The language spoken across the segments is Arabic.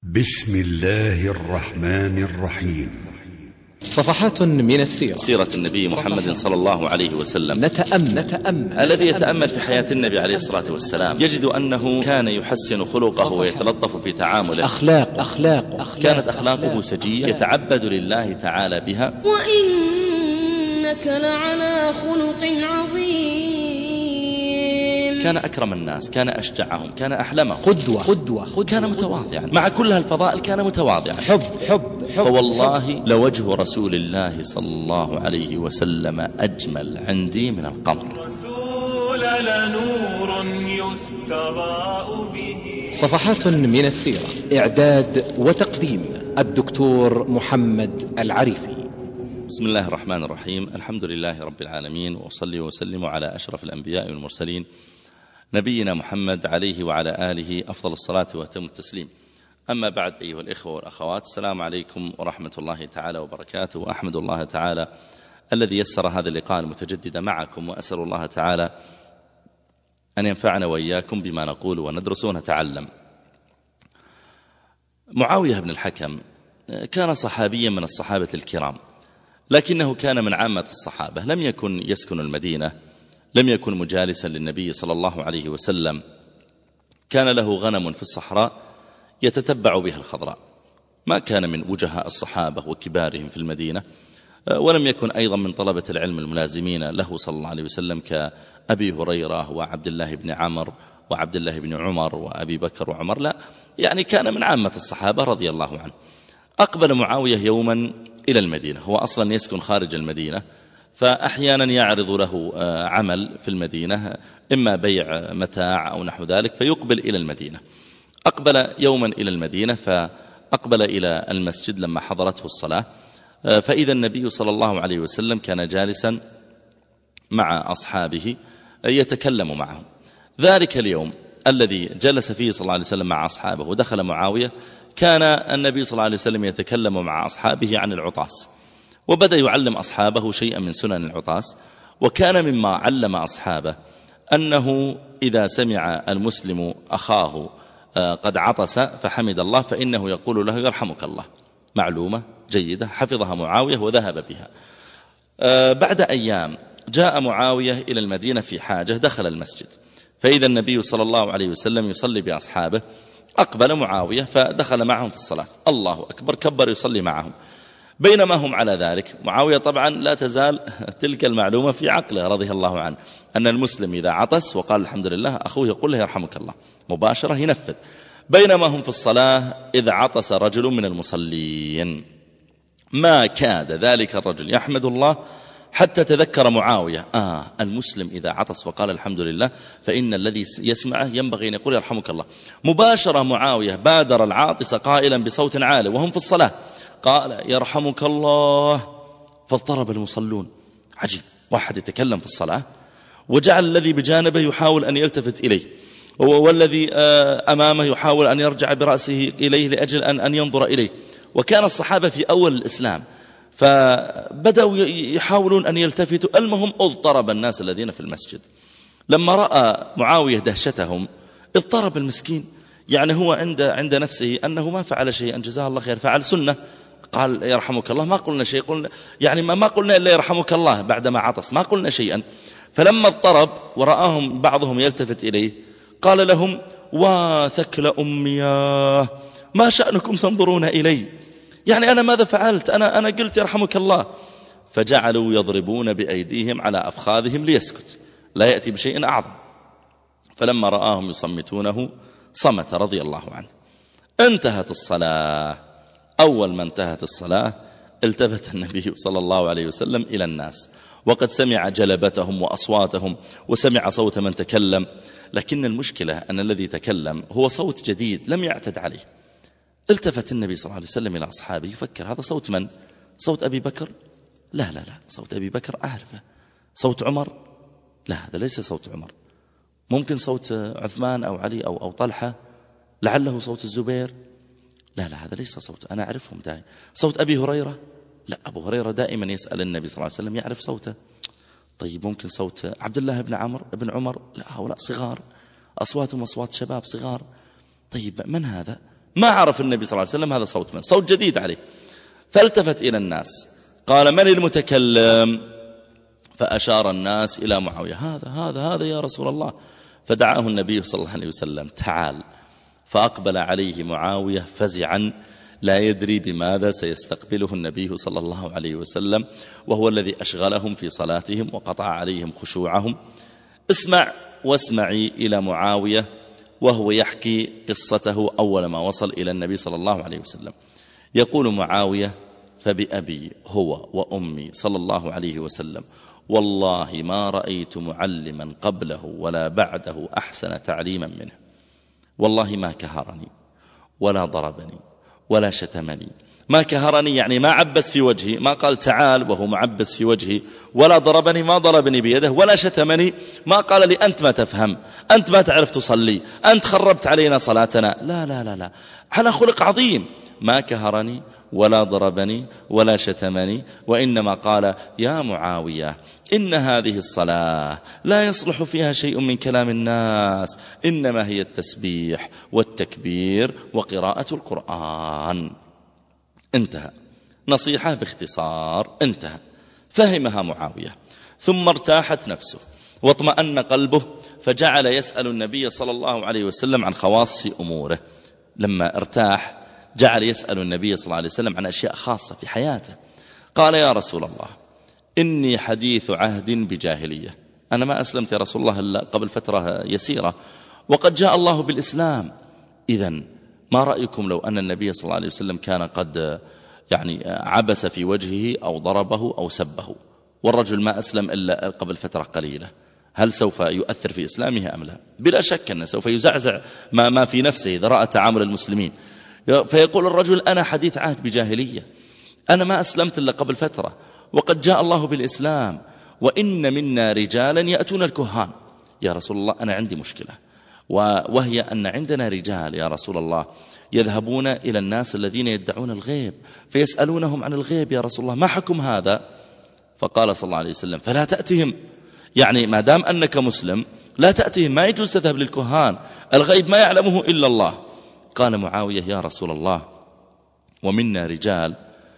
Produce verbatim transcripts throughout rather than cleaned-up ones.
بسم الله الرحمن الرحيم. صفحات من السيرة، سيرة النبي محمد صلى الله عليه وسلم. نتأمل, نتأمل الذي يتأمل في حياة النبي عليه الصلاة والسلام يجد أنه كان يحسن خلقه ويتلطف في تعامله. أخلاق أخلاق, أخلاق كانت أخلاقه سجية يتعبد لله تعالى بها. وإنك لعلى خلق عظيم. كان أكرم الناس، كان أشجعهم، كان أحلمهم، قدوة قدوة, قدوة كان متواضعا. مع كل هالفضائل كان متواضعا. حب حب, حب فوالله لوجه رسول الله صلى الله عليه وسلم أجمل عندي من القمر. رسول لنور يستضاء به. صفحات من السيرة، إعداد وتقديم الدكتور محمد العريفي. بسم الله الرحمن الرحيم. الحمد لله رب العالمين، وأصلي وسلم على أشرف الأنبياء والمرسلين نبينا محمد عليه وعلى آله أفضل الصلاة وأتم التسليم. أما بعد، أيها الإخوة والأخوات، السلام عليكم ورحمة الله تعالى وبركاته. وأحمد الله تعالى الذي يسر هذا اللقاء المتجدد معكم، وأسأل الله تعالى أن ينفعنا وإياكم بما نقول وندرس ونتعلم. معاوية بن الحكم كان صحابيا من الصحابة الكرام، لكنه كان من عامة الصحابة، لم يكن يسكن المدينة، لم يكن مجالسا للنبي صلى الله عليه وسلم. كان له غنم في الصحراء يتتبع بها الخضراء، ما كان من وجهاء الصحابة وكبارهم في المدينة، ولم يكن أيضا من طلبة العلم الملازمين له صلى الله عليه وسلم كأبي هريرة وعبد الله بن عمر وعبد الله بن عمر وأبي بكر وعمر، لا، يعني كان من عامة الصحابة رضي الله عنه. أقبل معاوية يوما إلى المدينة، هو أصلا يسكن خارج المدينة، فأحيانا يعرض له عمل في المدينة، إما بيع متاع أو نحو ذلك، فيقبل إلى المدينة. أقبل يوما إلى المدينة، فأقبل إلى المسجد لما حضرته الصلاة، فإذا النبي صلى الله عليه وسلم كان جالسا مع أصحابه يتكلم معهم. ذلك اليوم الذي جلس فيه صلى الله عليه وسلم مع أصحابه ودخل معاوية، كان النبي صلى الله عليه وسلم يتكلم مع أصحابه عن العطاس، وبدأ يعلم أصحابه شيئا من سنن العطاس. وكان مما علم أصحابه أنه إذا سمع المسلم أخاه قد عطس فحمد الله، فإنه يقول له يرحمك الله. معلومة جيدة حفظها معاوية وذهب بها. بعد أيام جاء معاوية إلى المدينة في حاجة، دخل المسجد، فإذا النبي صلى الله عليه وسلم يصلي بأصحابه. أقبل معاوية فدخل معهم في الصلاة، الله أكبر، كبر يصلي معهم. بينما هم على ذلك، معاوية طبعا لا تزال تلك المعلومة في عقله رضي الله عنه، أن المسلم إذا عطس وقال الحمد لله، أخوه يقول له يرحمك الله، مباشرة ينفذ. بينما هم في الصلاة إذ عطس رجل من المصلين، ما كاد ذلك الرجل يحمد الله حتى تذكر معاوية آه المسلم إذا عطس وقال الحمد لله فإن الذي يسمعه ينبغي أن يقول يرحمك الله. مباشرة معاوية بادر العاطس قائلا بصوت عالي وهم في الصلاة، قال يرحمك الله، فاضطرب المصلون. عجيب، واحد يتكلم في الصلاة وجعل الذي بجانبه يحاول أن يلتفت إليه، والذي أمامه يحاول أن يرجع برأسه إليه لأجل أن أن ينظر إليه. وكان الصحابة في أول الإسلام، فبدأوا يحاولون أن يلتفتوا. المهم اضطرب الناس الذين في المسجد. لما رأى معاوية دهشتهم اضطرب المسكين، يعني هو عند عند نفسه أنه ما فعل شيئا، جزاه الله خير، فعل سنة، قال يرحمك الله، ما قلنا شيء، قلنا يعني ما, ما قلنا إلا يرحمك الله بعدما عطس، ما قلنا شيئا. فلما اضطرب ورآهم بعضهم يلتفت إليه قال لهم وثكل أمياه، ما شأنكم تنظرون إلي؟ يعني أنا ماذا فعلت؟ أنا, أنا قلت يرحمك الله. فجعلوا يضربون بأيديهم على أفخاذهم ليسكت، لا يأتي بشيء أعظم. فلما رآهم يصمتونه صمت رضي الله عنه. انتهت الصلاة. أول ما انتهت الصلاة التفت النبي صلى الله عليه وسلم إلى الناس، وقد سمع جلبتهم وأصواتهم وسمع صوت من تكلم، لكن المشكلة أن الذي تكلم هو صوت جديد لم يعتد عليه. التفت النبي صلى الله عليه وسلم إلى أصحابه يفكر، هذا صوت من؟ صوت أبي بكر؟ لا لا لا، صوت أبي بكر أعرفه. صوت عمر؟ لا، هذا ليس صوت عمر. ممكن صوت عثمان أو علي أو, أو طلحة، لعله صوت الزبير. لا لا، هذا ليس صوت، أنا أعرفهم دائما. صوت أبي هريرة؟ لا، أبو هريرة دائما يسأل النبي صلى الله عليه وسلم يعرف صوته. طيب ممكن صوت عبد الله بن عمر بن عمر؟ لا، هؤلاء صغار، أصواتهم أصوات شباب صغار. طيب من هذا؟ ما عرف النبي صلى الله عليه وسلم هذا صوت من، صوت جديد عليه. فالتفت إلى الناس قال: من المتكلم؟ فأشار الناس إلى معاوية: هذا هذا هذا يا رسول الله. فدعاه النبي صلى الله عليه وسلم: تعال. فأقبل عليه معاوية فزعا لا يدري بماذا سيستقبله النبي صلى الله عليه وسلم، وهو الذي أشغلهم في صلاتهم وقطع عليهم خشوعهم. اسمع واسمعي إلى معاوية وهو يحكي قصته أول ما وصل إلى النبي صلى الله عليه وسلم. يقول معاوية: فبأبي هو وأمي صلى الله عليه وسلم والله ما رأيت معلما قبله ولا بعده أحسن تعليما منه. والله ما كهرني ولا ضربني ولا شتمني. ما كهرني يعني ما عبس في وجهي، ما قال تعال وهو معبس في وجهي، ولا ضربني ما ضربني بيده، ولا شتمني ما قال لي أنت ما تفهم، أنت ما تعرف تصلي، أنت خربت علينا صلاتنا. لا لا لا لا، على خلق عظيم. ما كهرني ولا ضربني ولا شتمني، وإنما قال: يا معاوية إن هذه الصلاة لا يصلح فيها شيء من كلام الناس، إنما هي التسبيح والتكبير وقراءة القرآن. انتهى. نصيحة باختصار، انتهى. فهمها معاوية، ثم ارتاحت نفسه واطمأن قلبه، فجعل يسأل النبي صلى الله عليه وسلم عن خواص أموره. لما ارتاح جعل يسأل النبي صلى الله عليه وسلم عن أشياء خاصة في حياته. قال: يا رسول الله إني حديث عهد بجاهلية، أنا ما أسلمت يا رسول الله إلا قبل فترة يسيرة، وقد جاء الله بالإسلام. إذن ما رأيكم لو أن النبي صلى الله عليه وسلم كان قد يعني عبس في وجهه أو ضربه أو سبه، والرجل ما أسلم إلا قبل فترة قليلة، هل سوف يؤثر في إسلامه أم لا؟ بلا شك أنه سوف يزعزع ما, ما في نفسه إذا رأى تعامل المسلمين. فيقول الرجل: أنا حديث عهد بجاهلية، أنا ما أسلمت إلا قبل فترة، وقد جاء الله بالإسلام، وإن منا رجالا يأتون الكهان. يا رسول الله أنا عندي مشكلة، وهي أن عندنا رجال يا رسول الله يذهبون إلى الناس الذين يدعون الغيب فيسألونهم عن الغيب يا رسول الله، ما حكم هذا؟ فقال صلى الله عليه وسلم: فلا تأتهم، يعني ما دام أنك مسلم لا تأتهم، ما يجوز تذهب للكهان، الغيب ما يعلمه إلا الله. قال معاوية: يا رسول الله ومنا رجال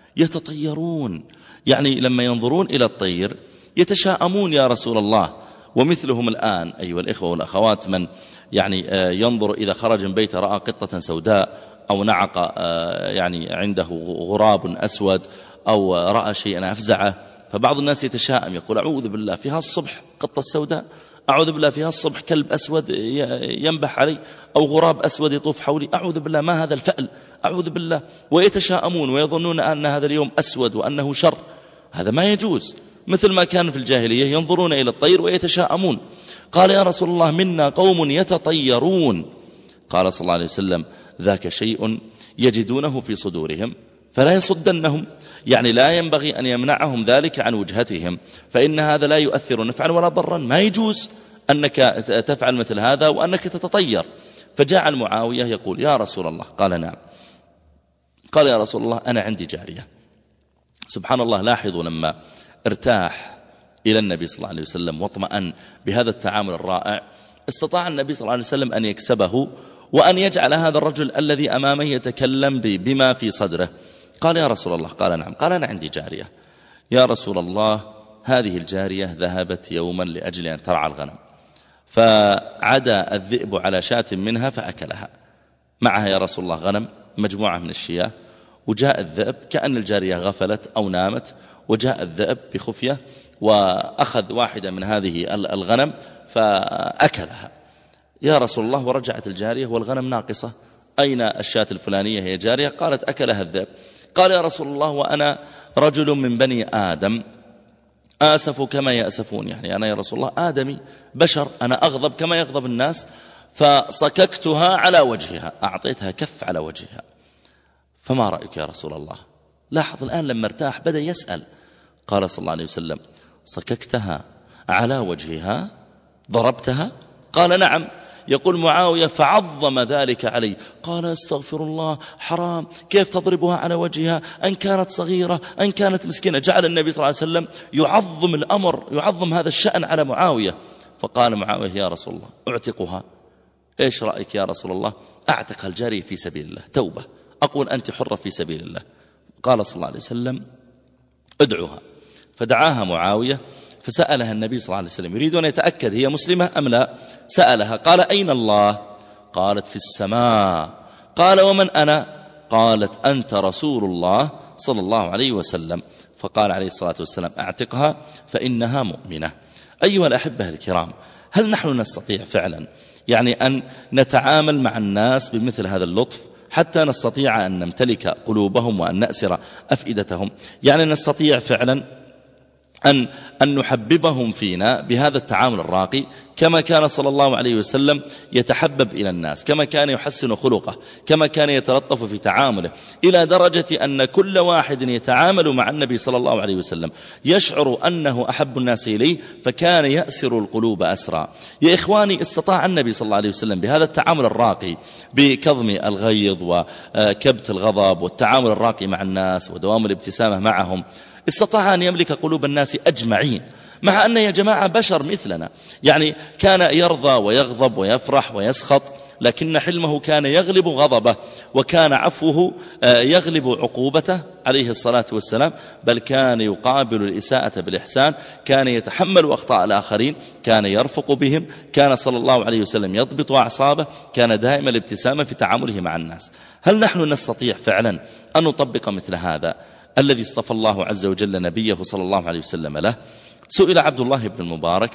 يتطيرون، يعني لما ينظرون إلى الطير يتشاءمون يا رسول الله، ومثلهم الآن أيها الإخوة والأخوات من يعني ينظر إذا خرج من بيته رأى قطة سوداء أو نعق يعني عنده غراب أسود أو رأى شيئا أفزعه، فبعض الناس يتشاءم يقول: أعوذ بالله فيها الصبح قطة سوداء، أعوذ بالله فيها الصبح كلب أسود ينبح علي أو غراب أسود يطوف حولي، أعوذ بالله ما هذا الفأل، أعوذ بالله، ويتشاءمون ويظنون أن هذا اليوم أسود وأنه شر. هذا ما يجوز، مثل ما كان في الجاهلية ينظرون إلى الطير ويتشاءمون. قال: يا رسول الله منا قوم يتطيرون. قال صلى الله عليه وسلم: ذاك شيء يجدونه في صدورهم فلا يصدنهم، يعني لا ينبغي أن يمنعهم ذلك عن وجهتهم، فإن هذا لا يؤثر نفعا ولا ضرا، ما يجوز أنك تفعل مثل هذا وأنك تتطير. فجاء معاوية يقول: يا رسول الله. قال: نعم. قال: يا رسول الله أنا عندي جارية. سبحان الله، لاحظوا لما ارتاح إلى النبي صلى الله عليه وسلم واطمأن بهذا التعامل الرائع، استطاع النبي صلى الله عليه وسلم أن يكسبه وأن يجعل هذا الرجل الذي أمامه يتكلم بما في صدره. قال: يا رسول الله. قال: نعم. قال: أنا عندي جارية. يا رسول الله هذه الجارية ذهبت يوما لأجل أن ترعى الغنم، فعدا الذئب على شاة منها فأكلها. معها يا رسول الله غنم مجموعة من الشياه، وجاء الذئب كأن الجارية غفلت أو نامت، وجاء الذئب بخفية وأخذ واحدة من هذه الغنم فأكلها. يا رسول الله ورجعت الجارية والغنم ناقصة، أين الشاة الفلانية هي جارية؟ قالت: أكلها الذئب. قال: يا رسول الله وأنا رجل من بني آدم آسف كما يأسفون، يعني أنا يا رسول الله آدمي بشر، أنا أغضب كما يغضب الناس، فصككتها على وجهها، أعطيتها كف على وجهها، فما رأيك يا رسول الله؟ لاحظ الآن لما ارتاح بدأ يسأل. قال صلى الله عليه وسلم: صككتها على وجهها؟ ضربتها؟ قال: نعم. يقول معاوية: فعظم ذلك علي، قال: استغفر الله، حرام، كيف تضربها على وجهها؟ أن كانت صغيرة أن كانت مسكينة. جعل النبي صلى الله عليه وسلم يعظم الأمر، يعظم هذا الشأن على معاوية. فقال معاوية: يا رسول الله أعتقها. إيش رأيك يا رسول الله أعتق الجارية في سبيل الله توبة، أقول أنت حرة في سبيل الله. قال صلى الله عليه وسلم ادعوها، فدعاها معاوية فسألها النبي صلى الله عليه وسلم يريد أن يتأكد هي مسلمة أم لا. سألها قال أين الله؟ قالت في السماء. قال ومن أنا؟ قالت أنت رسول الله صلى الله عليه وسلم. فقال عليه الصلاة والسلام أعتقها فإنها مؤمنة. أيها الأحبة الكرام، هل نحن نستطيع فعلا يعني أن نتعامل مع الناس بمثل هذا اللطف حتى نستطيع أن نمتلك قلوبهم وأن نأسر أفئدتهم؟ يعني نستطيع فعلا أن, أن نحببهم فينا بهذا التعامل الراقي كما كان صلى الله عليه وسلم يتحبب إلى الناس، كما كان يحسن خلقه، كما كان يتلطف في تعامله، إلى درجة أن كل واحد يتعامل مع النبي صلى الله عليه وسلم يشعر أنه أحب الناس إليه، فكان يأسر القلوب أسرا. يا إخواني، استطاع النبي صلى الله عليه وسلم بهذا التعامل الراقي بكظم الغيظ وكبت الغضب والتعامل الراقي مع الناس ودوام الابتسامة معهم، استطاع أن يملك قلوب الناس أجمعين، مع أن يا جماعة بشر مثلنا، يعني كان يرضى ويغضب ويفرح ويسخط، لكن حلمه كان يغلب غضبه، وكان عفوه يغلب عقوبته عليه الصلاة والسلام، بل كان يقابل الإساءة بالإحسان، كان يتحمل أخطاء الآخرين، كان يرفق بهم، كان صلى الله عليه وسلم يضبط أعصابه، كان دائم الابتسامة في تعامله مع الناس. هل نحن نستطيع فعلا أن نطبق مثل هذا الذي اصطفى الله عز وجل نبيه صلى الله عليه وسلم له؟ سئل عبد الله بن المبارك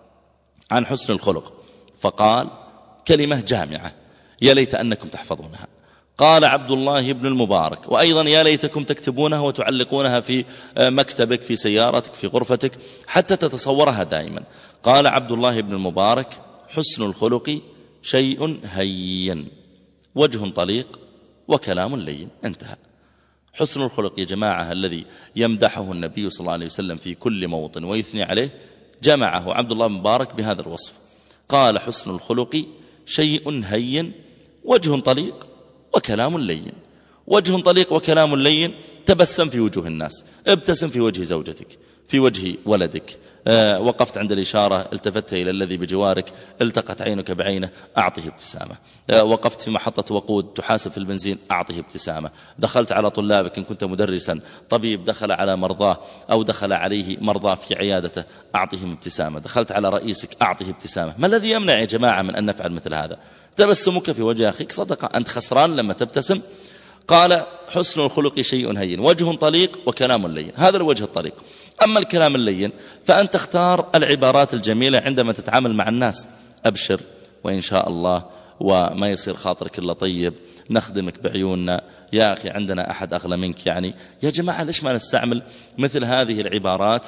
عن حسن الخلق فقال كلمة جامعة يا ليت أنكم تحفظونها. قال عبد الله بن المبارك وأيضا يا ليتكم تكتبونها وتعلقونها في مكتبك، في سيارتك، في غرفتك، حتى تتصورها دائما. قال عبد الله بن المبارك حسن الخلق شيء هين، وجه طليق، وكلام لين. انتهى. حسن الخلق يا جماعة الذي يمدحه النبي صلى الله عليه وسلم في كل موطن ويثني عليه، جمعه عبد الله بن مبارك بهذا الوصف. قال حسن الخلق شيء هين، وجه طليق، وكلام لين. وجه طليق وكلام لين، تبسم في وجوه الناس، ابتسم في وجه زوجتك، في وجه ولدك، آه وقفت عند الإشارة التفت إلى الذي بجوارك، التقت عينك بعينه، أعطه ابتسامة. آه وقفت في محطة وقود تحاسب في البنزين، أعطه ابتسامة. دخلت على طلابك إن كنت مدرسا، طبيب دخل على مرضاه أو دخل عليه مرضاه في عيادته، أعطهم ابتسامة. دخلت على رئيسك، أعطه ابتسامة. ما الذي يمنع يا جماعة من أن نفعل مثل هذا؟ تبسمك في وجه أخيك صدقة، أنت خسران لما تبتسم. قال حسن الخلق شيء هين، وجه طليق، وكلام لين. هذا الوجه الطليق. أما الكلام اللين فأن تختار العبارات الجميلة عندما تتعامل مع الناس. أبشر وإن شاء الله، وما يصير خاطرك إلا طيب، نخدمك بعيوننا، يا أخي عندنا أحد أغلى منك. يعني يا جماعة ليش ما نستعمل مثل هذه العبارات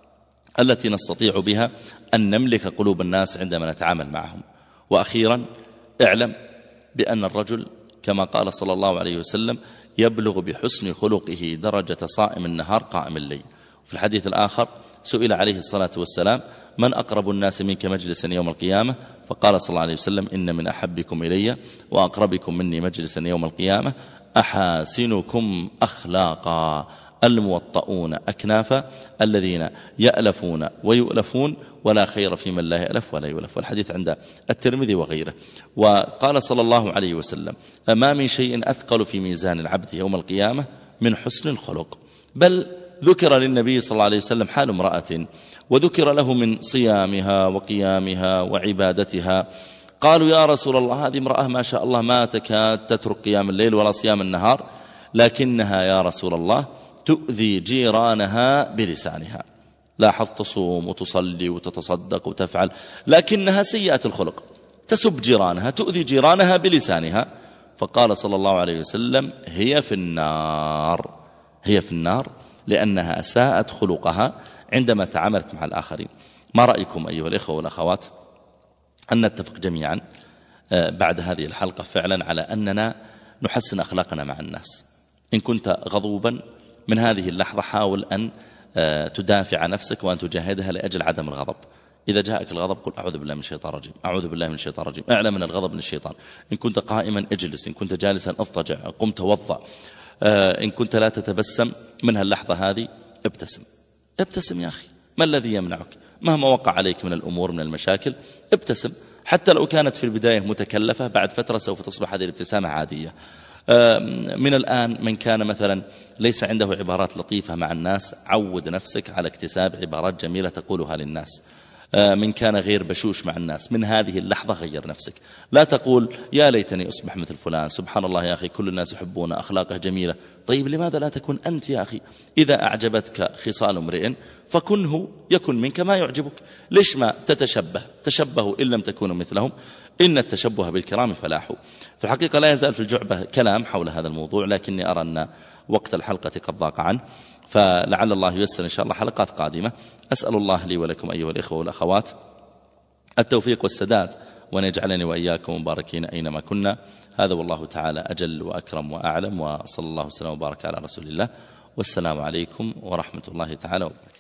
التي نستطيع بها أن نملك قلوب الناس عندما نتعامل معهم؟ وأخيرا اعلم بأن الرجل كما قال صلى الله عليه وسلم يبلغ بحسن خلقه درجة صائم النهار قائم الليل. في الحديث الآخر سئل عليه الصلاة والسلام من أقرب الناس منك مجلسا يوم القيامة؟ فقال صلى الله عليه وسلم إن من أحبكم إلي وأقربكم مني مجلسا يوم القيامة أحاسنكم أخلاقا الموطؤون أكنافا الذين يألفون ويؤلفون ولا خير في من لا يألف ولا يؤلف. والحديث عند الترمذي وغيره. وقال صلى الله عليه وسلم ما من شيء أثقل في ميزان العبد يوم القيامة من حسن الخلق. بل ذكر للنبي صلى الله عليه وسلم حال امرأة، وذكر له من صيامها وقيامها وعبادتها. قالوا يا رسول الله هذه امرأة ما شاء الله ما تكاد تترك قيام الليل ولا صيام النهار، لكنها يا رسول الله تؤذي جيرانها بلسانها. لاحظ، تصوم وتصلي وتتصدق وتفعل، لكنها سيئة الخلق، تسب جيرانها، تؤذي جيرانها بلسانها. فقال صلى الله عليه وسلم هي في النار، هي في النار، لأنها أساءت خلقها عندما تعاملت مع الآخرين. ما رأيكم أيها الإخوة والأخوات أن نتفق جميعا بعد هذه الحلقة فعلا على أننا نحسن أخلاقنا مع الناس؟ إن كنت غضوبا من هذه اللحظة حاول أن تدافع نفسك وأن تجاهدها لأجل عدم الغضب. إذا جاءك الغضب قل أعوذ بالله من الشيطان الرجيم، أعوذ بالله من الشيطان الرجيم. اعلم من الغضب من الشيطان. إن كنت قائما اجلس، إن كنت جالسا اضطجع، قم توضأ. إن كنت لا تتبسم من هاللحظة هذه ابتسم. ابتسم يا أخي، ما الذي يمنعك؟ مهما وقع عليك من الأمور من المشاكل ابتسم، حتى لو كانت في البداية متكلفة، بعد فترة سوف تصبح هذه الابتسامة عادية. من الآن من كان مثلا ليس عنده عبارات لطيفة مع الناس، عود نفسك على اكتساب عبارات جميلة تقولها للناس. من كان غير بشوش مع الناس، من هذه اللحظة غير نفسك. لا تقول يا ليتني أصبح مثل فلان، سبحان الله يا أخي كل الناس يحبون أخلاقه جميلة. طيب لماذا لا تكون أنت يا أخي؟ إذا أعجبتك خصال امرئ فكنه يكن منك ما يعجبك. ليش ما تتشبه؟ تشبهوا إن لم تكونوا مثلهم، إن التشبه بالكرام فلاح. في الحقيقة لا يزال في الجعبة كلام حول هذا الموضوع، لكني أرى أن وقت الحلقة قد ضاق عنه، فلعل الله ييسر إن شاء الله حلقات قادمة. أسأل الله لي ولكم أيها الإخوة والأخوات التوفيق والسداد، وأن يجعلني وإياكم مباركين أينما كنا. هذا والله تعالى أجل وأكرم وأعلم، وصلى الله وسلم وبارك على رسول الله، والسلام عليكم ورحمة الله تعالى وبركاته.